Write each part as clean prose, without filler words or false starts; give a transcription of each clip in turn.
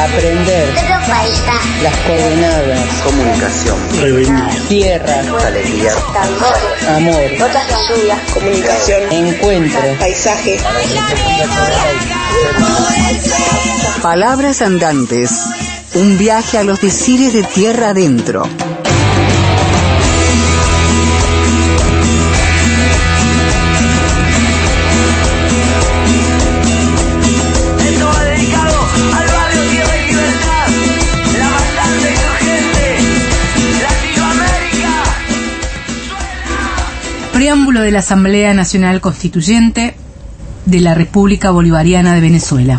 Aprender. Las coordenadas. Comunicación. Tierra. Alegría. Amor. Notas de lluvia. Comunicación. Encuentro. Paisaje. Palabras andantes. Un viaje a los decires de tierra adentro. Preámbulo de la Asamblea Nacional Constituyente de la República Bolivariana de Venezuela.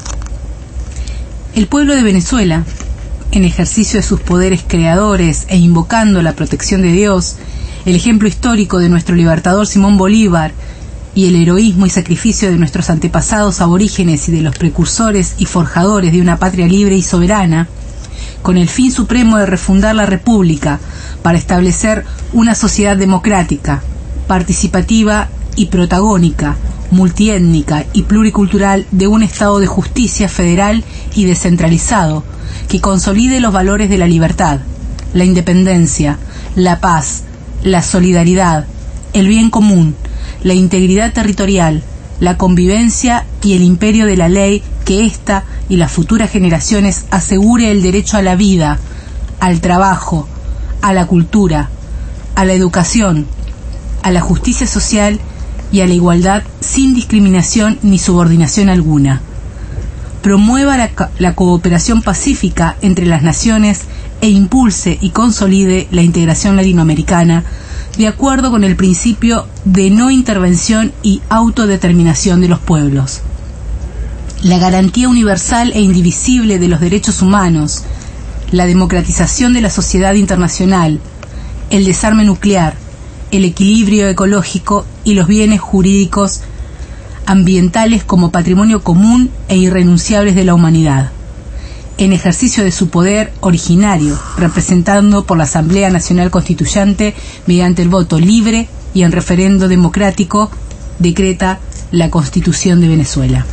El pueblo de Venezuela, en ejercicio de sus poderes creadores e invocando la protección de Dios, el ejemplo histórico de nuestro libertador Simón Bolívar y el heroísmo y sacrificio de nuestros antepasados aborígenes y de los precursores y forjadores de una patria libre y soberana, con el fin supremo de refundar la República para establecer una sociedad democrática, participativa y protagónica, multiétnica y pluricultural de un Estado de justicia federal y descentralizado que consolide los valores de la libertad, la independencia, la paz, la solidaridad, el bien común, la integridad territorial, la convivencia y el imperio de la ley, que ésta y las futuras generaciones asegure el derecho a la vida, al trabajo, a la cultura, a la educación, a la justicia social y a la igualdad sin discriminación ni subordinación alguna. Promueva la cooperación pacífica entre las naciones e impulse y consolide la integración latinoamericana de acuerdo con el principio de no intervención y autodeterminación de los pueblos. La garantía universal e indivisible de los derechos humanos, la democratización de la sociedad internacional, el desarme nuclear, el equilibrio ecológico y los bienes jurídicos ambientales como patrimonio común e irrenunciables de la humanidad, en ejercicio de su poder originario, representando por la Asamblea Nacional Constituyente mediante el voto libre y en referendo democrático, decreta la Constitución de Venezuela.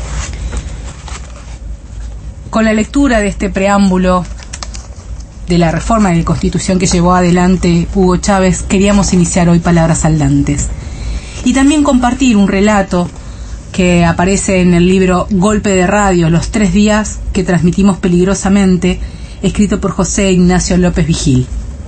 Con la lectura de este preámbulo de la reforma de la Constitución que llevó adelante Hugo Chávez, queríamos iniciar hoy Palabras Andantes y también compartir un relato que aparece en el libro Golpe de Radio, los 3 días que transmitimos peligrosamente, escrito por José Ignacio López Vigil.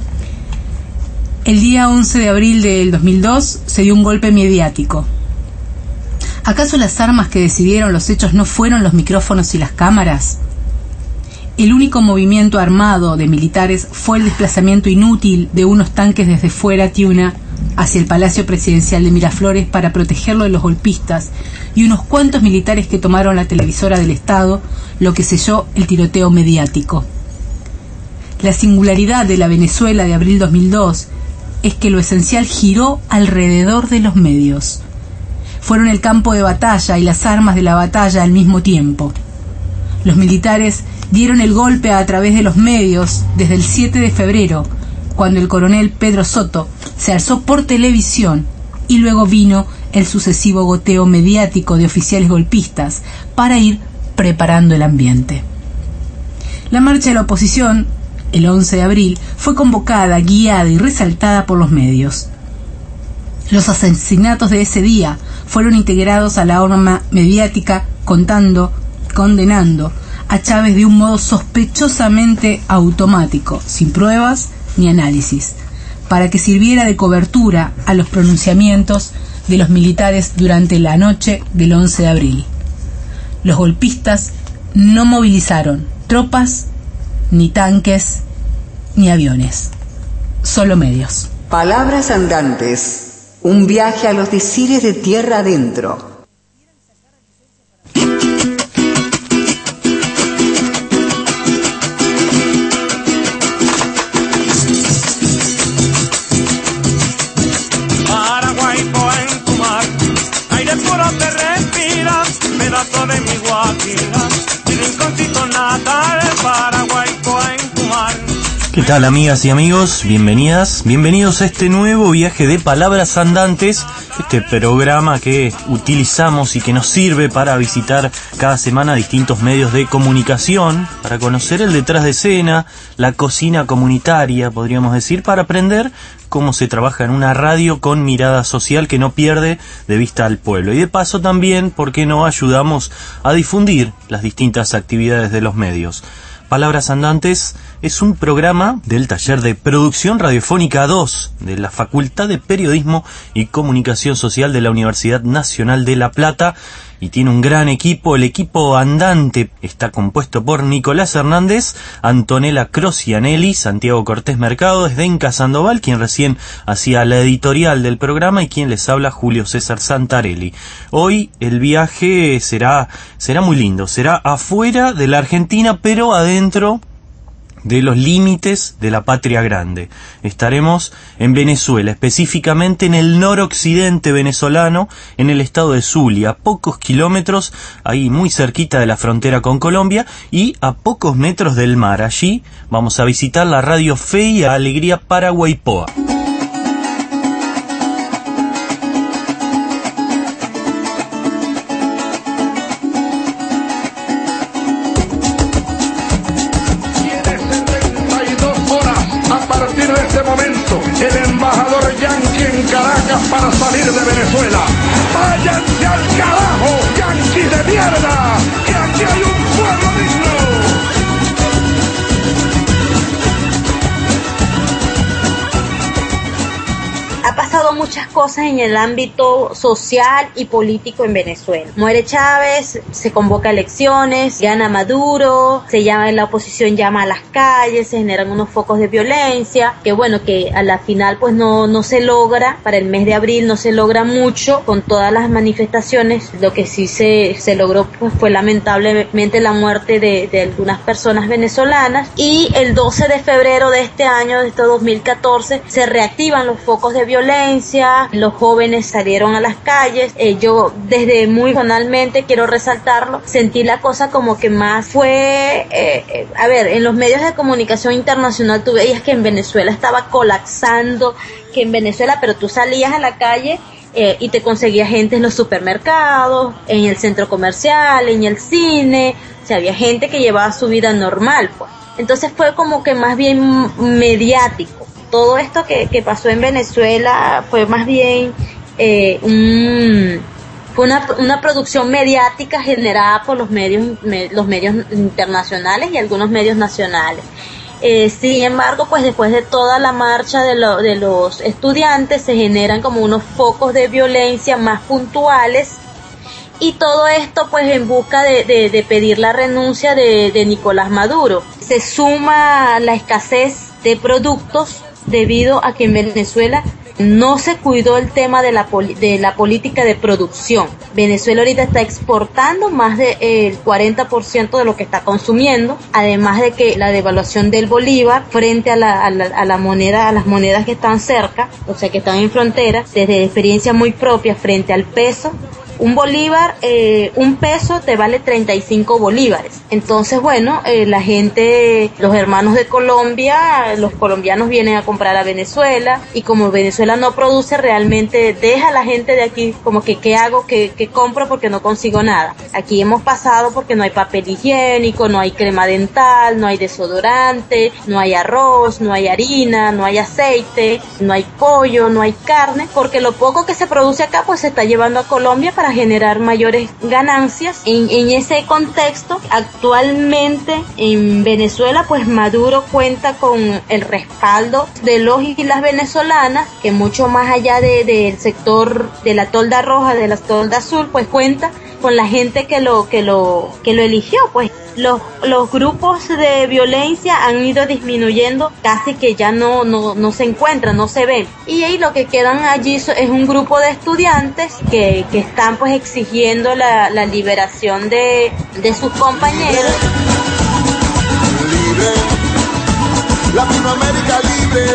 El día 11 de abril del 2002 se dio un golpe mediático. ¿Acaso las armas que decidieron los hechos no fueron los micrófonos y las cámaras? El único movimiento armado de militares fue el desplazamiento inútil de unos tanques desde Fuera Tiuna hacia el Palacio Presidencial de Miraflores para protegerlo de los golpistas y unos cuantos militares que tomaron la televisora del Estado, lo que selló el tiroteo mediático. La singularidad de la Venezuela de abril 2002 es que lo esencial giró alrededor de los medios. Fueron el campo de batalla y las armas de la batalla al mismo tiempo. Los militares dieron el golpe a través de los medios desde el 7 de febrero, cuando el coronel Pedro Soto se alzó por televisión y luego vino el sucesivo goteo mediático de oficiales golpistas para ir preparando el ambiente. La marcha de la oposición, el 11 de abril, fue convocada, guiada y resaltada por los medios. Los asesinatos de ese día fueron integrados a la horma mediática condenando a Chávez de un modo sospechosamente automático, sin pruebas ni análisis, para que sirviera de cobertura a los pronunciamientos de los militares durante la noche del 11 de abril. Los golpistas no movilizaron tropas, ni tanques, ni aviones, solo medios. Palabras andantes. Un viaje a los decires de tierra adentro. De mi Guajira, mi rinconcito natal, Paraguay, en tu mar. ¿Qué tal, amigas y amigos? Bienvenidas, bienvenidos a este nuevo viaje de Palabras Andantes, este programa que utilizamos y que nos sirve para visitar cada semana distintos medios de comunicación, para conocer el detrás de escena, la cocina comunitaria, podríamos decir, para aprender cómo se trabaja en una radio con mirada social que no pierde de vista al pueblo. Y de paso también, ¿por qué no?, ayudamos a difundir las distintas actividades de los medios. Palabras Andantes es un programa del taller de producción radiofónica 2 de la Facultad de Periodismo y Comunicación Social de la Universidad Nacional de La Plata y tiene un gran equipo. El equipo andante está compuesto por Nicolás Hernández, Antonella Crocianelli, Santiago Cortés Mercado, Esdenka Sandoval, quien recién hacía la editorial del programa, y quien les habla, Julio César Santarelli. Hoy el viaje será muy lindo, será afuera de la Argentina, pero adentro de los límites de la patria grande. Estaremos en Venezuela, específicamente en el noroccidente venezolano, en el estado de Zulia, a pocos kilómetros, ahí muy cerquita de la frontera con Colombia y a pocos metros del mar. Allí vamos a visitar la radio Fe y Alegría Paraguaypoa. El embajador yanqui en Caracas para salir de Venezuela. ¡Váyanse al carajo, yanquis de mierda! ¡Que aquí hay un pueblo digno! Ha pasado muchas cosas en el ámbito social y político en Venezuela. Muere Chávez, se convoca elecciones, gana Maduro, la oposición llama a las calles, se generan unos focos de violencia, que bueno, que a la final pues no se logra, para el mes de abril no se logra mucho con todas las manifestaciones. Lo que sí se logró pues fue lamentablemente la muerte de algunas personas venezolanas, y el 12 de febrero de este año, de este 2014, se reactivan los focos de violencia, los jóvenes salieron a las calles. Yo desde muy personalmente quiero resaltarlo, sentí la cosa como que más fue, en los medios de comunicación internacional tú veías que en Venezuela estaba colapsando, que en Venezuela, pero tú salías a la calle y te conseguías gente en los supermercados, en el centro comercial, en el cine, o sea, había gente que llevaba su vida normal, pues. Entonces fue como que más bien mediático. Todo esto que pasó en Venezuela fue más bien fue una producción mediática generada por los medios internacionales y algunos medios nacionales. Sin embargo, pues después de toda la marcha de los estudiantes se generan como unos focos de violencia más puntuales, y todo esto pues en busca de pedir la renuncia de Nicolás Maduro. Se suma la escasez de productos debido a que en Venezuela no se cuidó el tema de la política de producción. Venezuela ahorita está exportando más del 40% de lo que está consumiendo, además de que la devaluación del bolívar frente a la moneda, a las monedas que están cerca, o sea que están en frontera, desde experiencia muy propia frente al peso. Un bolívar, un peso te vale 35 bolívares. Entonces, bueno, la gente, los hermanos de Colombia, los colombianos vienen a comprar a Venezuela, y como Venezuela no produce, realmente deja a la gente de aquí como que ¿qué hago? ¿Qué compro? Porque no consigo nada. Aquí hemos pasado porque no hay papel higiénico, no hay crema dental, no hay desodorante, no hay arroz, no hay harina, no hay aceite, no hay pollo, no hay carne, porque lo poco que se produce acá pues se está llevando a Colombia para generar mayores ganancias. En ese contexto, actualmente en Venezuela pues Maduro cuenta con el respaldo de los y las venezolanas, que mucho más allá del sector de la tolda roja, de la tolda azul, pues cuenta con la gente que lo eligió. Pues los grupos de violencia han ido disminuyendo, casi que ya no se encuentran, no se ven, y ahí lo que quedan allí es un grupo de estudiantes que están pues exigiendo la liberación de sus compañeros. Libre, Latinoamérica libre.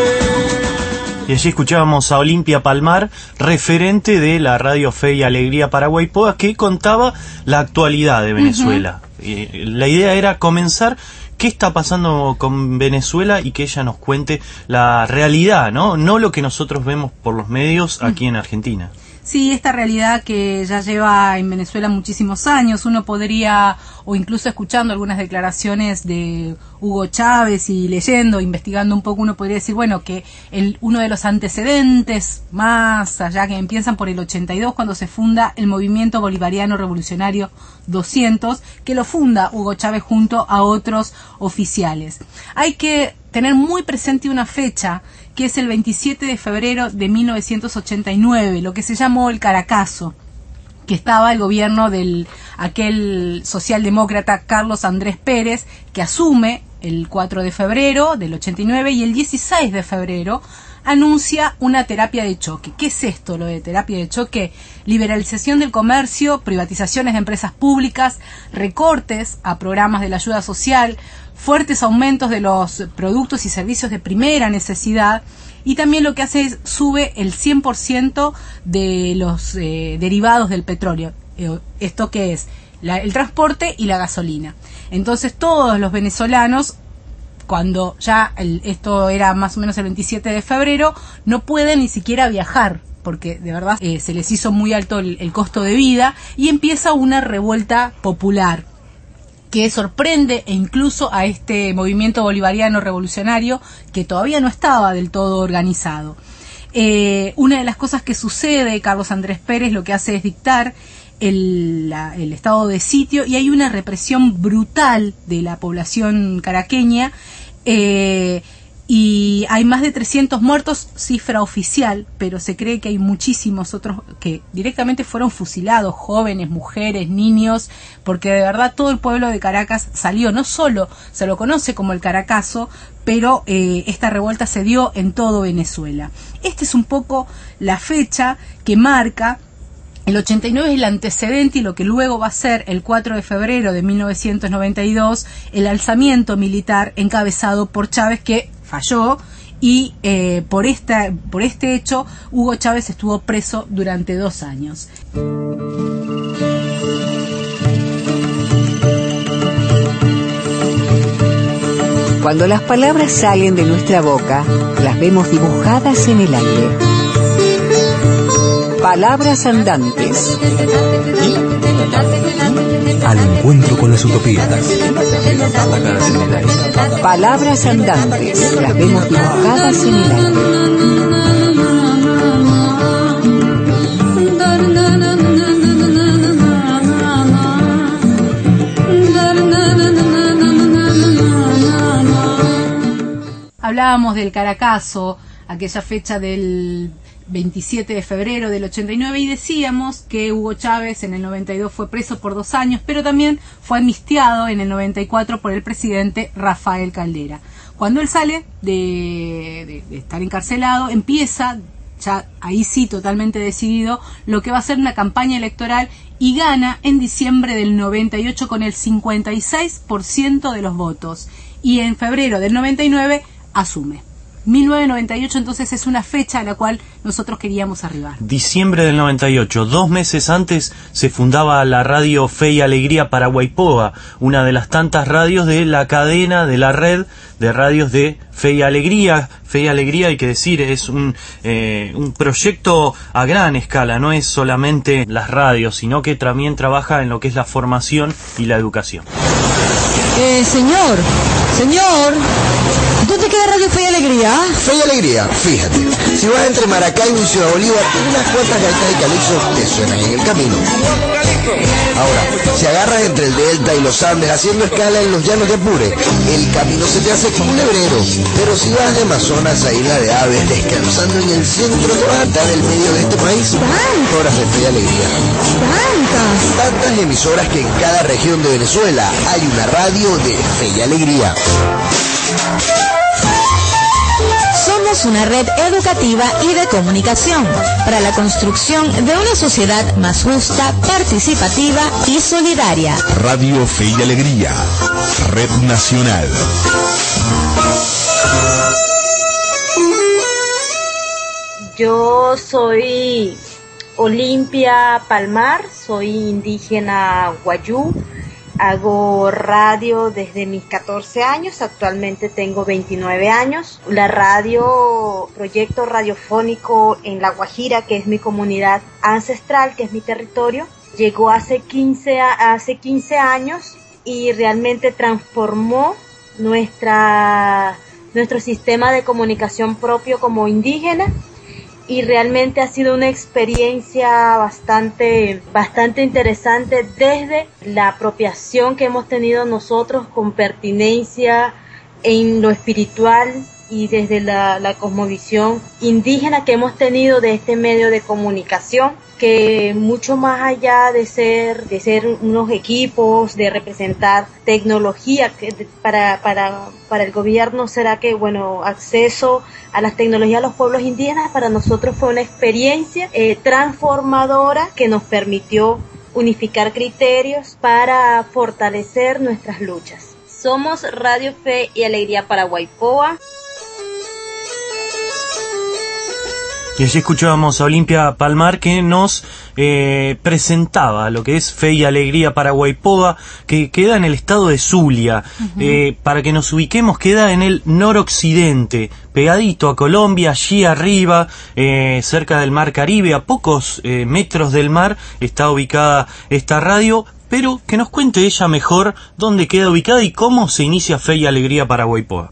Y allí escuchábamos a Olimpia Palmar, referente de la radio Fe y Alegría Paraguaypoa, que contaba la actualidad de Venezuela. La idea era comenzar qué está pasando con Venezuela y que ella nos cuente la realidad, ¿no? No lo que nosotros vemos por los medios aquí en Argentina. Sí, esta realidad que ya lleva en Venezuela muchísimos años. Uno podría, o incluso escuchando algunas declaraciones de Hugo Chávez y leyendo, investigando un poco, uno podría decir, bueno, que uno de los antecedentes más allá, que empiezan por el 82, cuando se funda el Movimiento Bolivariano Revolucionario 200, que lo funda Hugo Chávez junto a otros oficiales. Hay que tener muy presente una fecha, que es el 27 de febrero de 1989, lo que se llamó el Caracazo, que estaba el gobierno del aquel socialdemócrata Carlos Andrés Pérez, que asume el 4 de febrero del 89, y el 16 de febrero anuncia una terapia de choque. ¿Qué es esto, lo de terapia de choque? Liberalización del comercio, privatizaciones de empresas públicas, recortes a programas de la ayuda social, fuertes aumentos de los productos y servicios de primera necesidad, y también lo que hace es sube el 100% de los derivados del petróleo. ¿Esto qué es? El transporte y la gasolina. Entonces todos los venezolanos, cuando ya esto era más o menos el 27 de febrero, no pueden ni siquiera viajar, porque de verdad se les hizo muy alto el costo de vida, y empieza una revuelta popular que sorprende e incluso a este movimiento bolivariano revolucionario, que todavía no estaba del todo organizado. Una de las cosas que sucede, Carlos Andrés Pérez lo que hace es dictar el estado de sitio, y hay una represión brutal de la población caraqueña, y hay más de 300 muertos, cifra oficial, pero se cree que hay muchísimos otros que directamente fueron fusilados, jóvenes, mujeres, niños, porque de verdad todo el pueblo de Caracas salió. No solo se lo conoce como el Caracazo, pero esta revuelta se dio en todo Venezuela. Esta es un poco la fecha que marca. El 89 es el antecedente, y lo que luego va a ser el 4 de febrero de 1992, el alzamiento militar encabezado por Chávez, que falló, y por este hecho Hugo Chávez estuvo preso durante 2 años. Cuando las palabras salen de nuestra boca, las vemos dibujadas en el aire. Palabras andantes. Al encuentro con las utopías. Palabras andantes, las vemos dibujadas en el aire. Hablábamos del Caracazo, aquella fecha del 27 de febrero del 89, y decíamos que Hugo Chávez en el 92 fue preso por 2 años, pero también fue amnistiado en el 94 por el presidente Rafael Caldera. Cuando él sale de estar encarcelado, empieza, ya ahí sí totalmente decidido, lo que va a ser una campaña electoral, y gana en diciembre del 98 con el 56% de los votos, y en febrero del 99 asume. 1998 entonces es una fecha a la cual nosotros queríamos arribar. Diciembre del 98, 2 meses antes se fundaba la radio Fe y Alegría Paraguaypoa, una de las tantas radios de la cadena, de la red de radios de Fe y Alegría. Fe y Alegría, hay que decir, es un proyecto a gran escala, no es solamente las radios, sino que también trabaja en lo que es la formación y la educación. Señor, ¿dónde queda Radio Fe y Alegría? Fe y Alegría, fíjate, si vas entre Maracaibo y Ciudad Bolívar, unas cuantas gaitas de calipso te suenan en el camino. Ahora, si agarras entre el Delta y los Andes haciendo escala en los llanos de Apure, el camino se te hace culebrero. Pero si vas de Amazonas a Isla de Aves, descansando en el centro total del medio de este país, horas de Fe y Alegría. Tantas emisoras que en cada región de Venezuela hay una radio de Fe y Alegría. Somos una red educativa y de comunicación para la construcción de una sociedad más justa, participativa y solidaria. Radio Fe y Alegría, Red Nacional. Yo soy Olimpia Palmar, soy indígena guayú. Hago radio desde mis 14 años, actualmente tengo 29 años. La radio, proyecto radiofónico en La Guajira, que es mi comunidad ancestral, que es mi territorio, llegó hace 15 años y realmente transformó nuestro sistema de comunicación propio como indígena. Y realmente ha sido una experiencia bastante interesante desde la apropiación que hemos tenido nosotros con pertinencia en lo espiritual y desde la cosmovisión indígena que hemos tenido de este medio de comunicación, que mucho más allá de ser unos equipos, de representar tecnología que para el gobierno será que acceso a las tecnologías de los pueblos indígenas, para nosotros fue una experiencia transformadora que nos permitió unificar criterios para fortalecer nuestras luchas. Somos Radio Fe y Alegría para Guaypoa. Y allí escuchábamos a Olimpia Palmar, que nos presentaba lo que es Fe y Alegría para Guaypoa, que queda en el estado de Zulia. Para que nos ubiquemos, queda en el noroccidente, pegadito a Colombia, allí arriba, cerca del Mar Caribe, a pocos metros del mar, está ubicada esta radio. Pero que nos cuente ella mejor dónde queda ubicada y cómo se inicia Fe y Alegría para Guaypoa.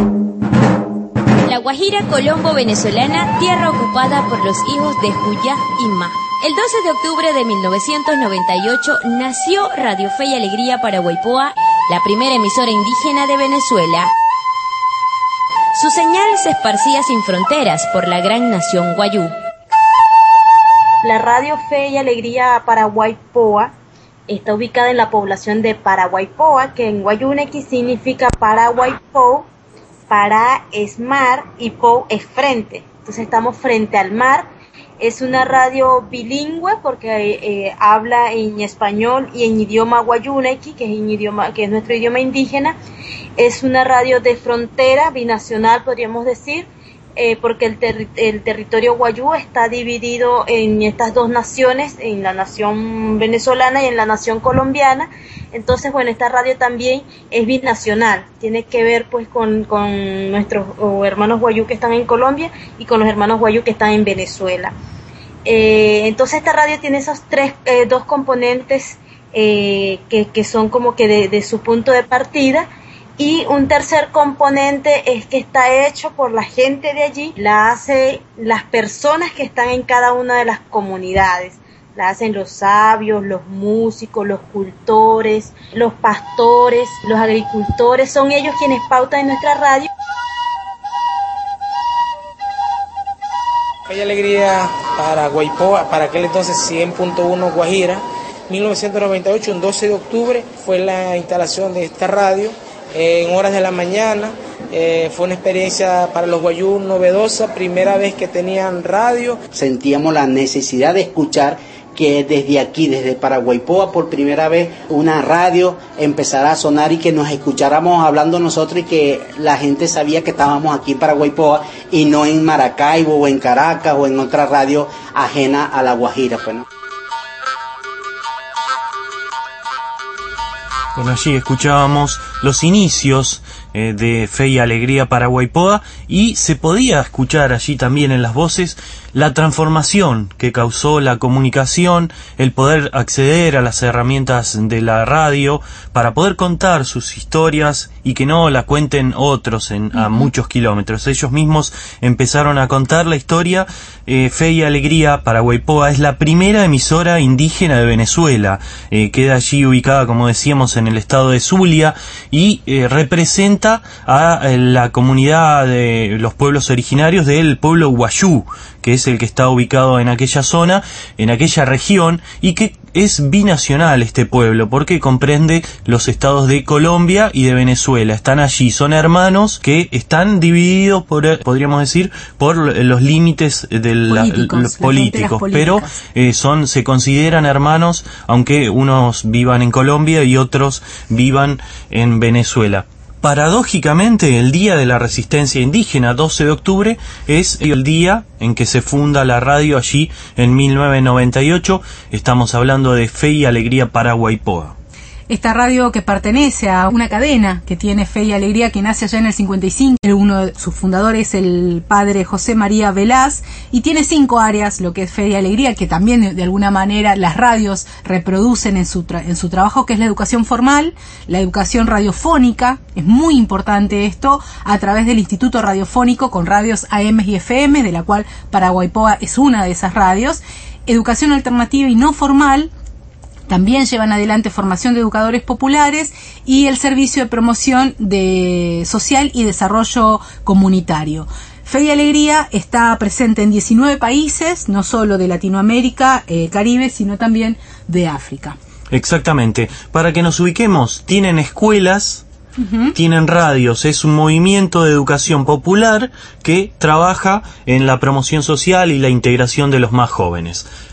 La Guajira colombo-venezolana, tierra ocupada por los hijos de Juyá y Ma. El 12 de octubre de 1998 nació Radio Fe y Alegría para Guaypoa, la primera emisora indígena de Venezuela. Su señal se esparcía sin fronteras por la gran nación guayú. La Radio Fe y Alegría para Guaypoa está ubicada en la población de Paraguaypoa, que en guayúnequi significa Paraguaypo. Para es mar y Po es frente. Entonces estamos frente al mar. Es una radio bilingüe porque habla en español y en idioma guayúnequi, que es nuestro idioma indígena. Es una radio de frontera, binacional podríamos decir, porque el territorio guayú está dividido en estas dos naciones, en la nación venezolana y en la nación colombiana. Entonces, esta radio también es binacional, tiene que ver pues con nuestros hermanos guayú que están en Colombia y con los hermanos guayú que están en Venezuela. Entonces esta radio tiene esos dos componentes que son como que de su punto de partida. Y un tercer componente es que está hecho por la gente de allí, la hacen las personas que están en cada una de las comunidades, la hacen los sabios, los músicos, los cultores, los pastores, los agricultores, son ellos quienes pautan en nuestra radio. Fe y Alegría para Guaypoa, para aquel entonces 100.1 Guajira, 1998, un 12 de octubre fue la instalación de esta radio. En horas de la mañana, fue una experiencia para los guayú novedosa, primera vez que tenían radio. Sentíamos la necesidad de escuchar que desde aquí, desde Paraguaypoa, por primera vez una radio empezara a sonar y que nos escucháramos hablando nosotros y que la gente sabía que estábamos aquí en Paraguaypoa y no en Maracaibo o en Caracas o en otra radio ajena a La Guajira, pues, ¿no? Bueno, allí escuchábamos los inicios de Fe y Alegría para Guaypoa, y se podía escuchar allí también en las voces la transformación que causó la comunicación, el poder acceder a las herramientas de la radio para poder contar sus historias y que no la cuenten otros a muchos kilómetros. Ellos mismos empezaron a contar la historia. Fe y Alegría para Guaypoa es la primera emisora indígena de Venezuela. Queda allí ubicada, como decíamos, en el estado de Zulia y representa a la comunidad de los pueblos originarios del pueblo guayú, que es el que está ubicado en aquella zona, en aquella región, y que es binacional este pueblo, porque comprende los estados de Colombia y de Venezuela. Están allí, son hermanos que están divididos podríamos decir, por los límites políticos, pero se consideran hermanos, aunque unos vivan en Colombia y otros vivan en Venezuela. Paradójicamente, el Día de la Resistencia Indígena, 12 de octubre, es el día en que se funda la radio allí en 1998. Estamos hablando de Fe y Alegría para Guaypoa. Esta radio que pertenece a una cadena que tiene Fe y Alegría, que nace allá en el 55. Uno de sus fundadores es el padre José María Velaz, y tiene 5 áreas, lo que es Fe y Alegría, que también de alguna manera las radios reproducen en su trabajo, que es la educación formal, la educación radiofónica, es muy importante esto, a través del Instituto Radiofónico con radios AM y FM, de la cual Paraguaypoa es una de esas radios, educación alternativa y no formal. También llevan adelante formación de educadores populares y el servicio de promoción de social y desarrollo comunitario. Fe y Alegría está presente en 19 países, no solo de Latinoamérica, Caribe, sino también de África. Exactamente. Para que nos ubiquemos, tienen escuelas, tienen radios, es un movimiento de educación popular que trabaja en la promoción social y la integración de los más jóvenes.